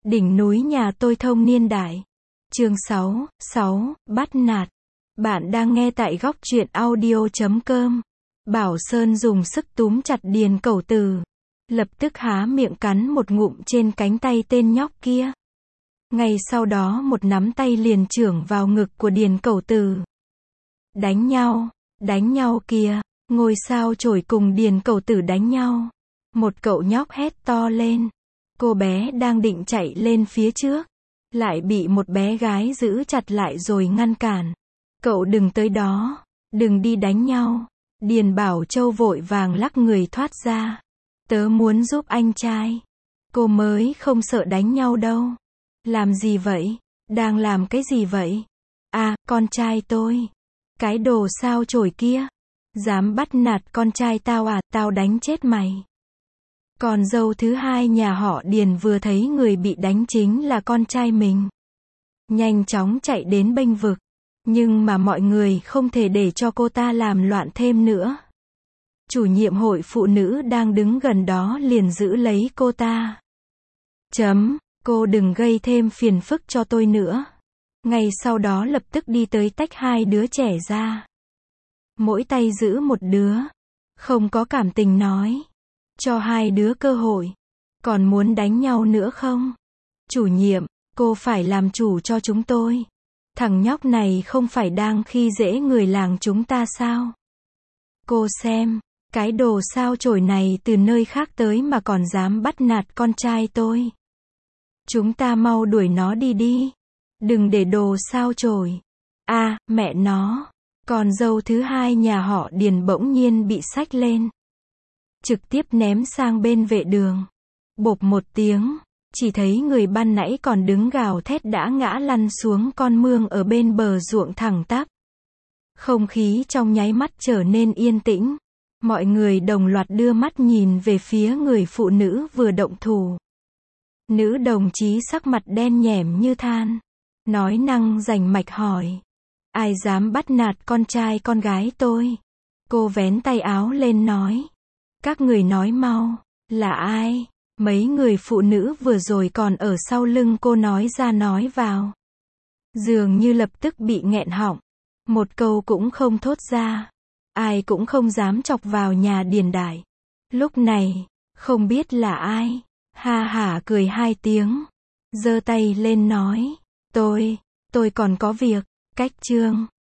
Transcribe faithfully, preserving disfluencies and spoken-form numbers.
Đỉnh núi nhà tôi thông niên đại. Chương sáu, sáu, bắt nạt. Bạn đang nghe tại góc truyện audio chấm com. Bảo Sơn dùng sức túm chặt Điền Cẩu Tử. Lập tức há miệng cắn một ngụm trên cánh tay tên nhóc kia. Ngay sau đó một nắm tay liền chưởng vào ngực của Điền Cẩu Tử. Đánh nhau, đánh nhau kìa, ngôi sao chổi cùng Điền Cẩu Tử đánh nhau. Một cậu nhóc hét to lên. Cô bé đang định chạy lên phía trước, lại bị một bé gái giữ chặt lại rồi ngăn cản. Cậu đừng tới đó, đừng đi đánh nhau. Điền Bảo Châu vội vàng lắc người thoát ra. Tớ muốn giúp anh trai. Cô mới không sợ đánh nhau đâu. Làm gì vậy? Đang làm cái gì vậy? À, con trai tôi. Cái đồ sao chổi kia. Dám bắt nạt con trai tao à, tao đánh chết mày. Còn dâu thứ hai nhà họ Điền vừa thấy người bị đánh chính là con trai mình. Nhanh chóng chạy đến bênh vực. Nhưng mà mọi người không thể để cho cô ta làm loạn thêm nữa. Chủ nhiệm hội phụ nữ đang đứng gần đó liền giữ lấy cô ta. Chấm, cô đừng gây thêm phiền phức cho tôi nữa. Ngay sau đó lập tức đi tới tách hai đứa trẻ ra. Mỗi tay giữ một đứa. Không có cảm tình nói. Cho hai đứa cơ hội. Còn muốn đánh nhau nữa không? Chủ nhiệm, cô phải làm chủ cho chúng tôi. Thằng nhóc này không phải đang khi dễ người làng chúng ta sao? Cô xem, cái đồ sao chổi này từ nơi khác tới mà còn dám bắt nạt con trai tôi. Chúng ta mau đuổi nó đi đi. Đừng để đồ sao chổi. À, mẹ nó. Còn dâu thứ hai nhà họ Điền bỗng nhiên bị xách lên. Trực tiếp ném sang bên vệ đường. Bộp một tiếng, chỉ thấy người ban nãy còn đứng gào thét đã ngã lăn xuống con mương ở bên bờ ruộng thẳng tắp. Không khí trong nháy mắt trở nên yên tĩnh. Mọi người đồng loạt đưa mắt nhìn về phía người phụ nữ vừa động thủ. Nữ đồng chí sắc mặt đen nhẻm như than. Nói năng rành mạch hỏi. Ai dám bắt nạt con trai con gái tôi? Cô vén tay áo lên nói. Các người nói mau, là ai? Mấy người phụ nữ vừa rồi còn ở sau lưng cô nói ra nói vào. Dường như lập tức bị nghẹn họng. Một câu cũng không thốt ra. Ai cũng không dám chọc vào nhà Điền Đại. Lúc này, không biết là ai. Ha hả cười hai tiếng. Giơ tay lên nói. Tôi, tôi còn có việc. Cách chương.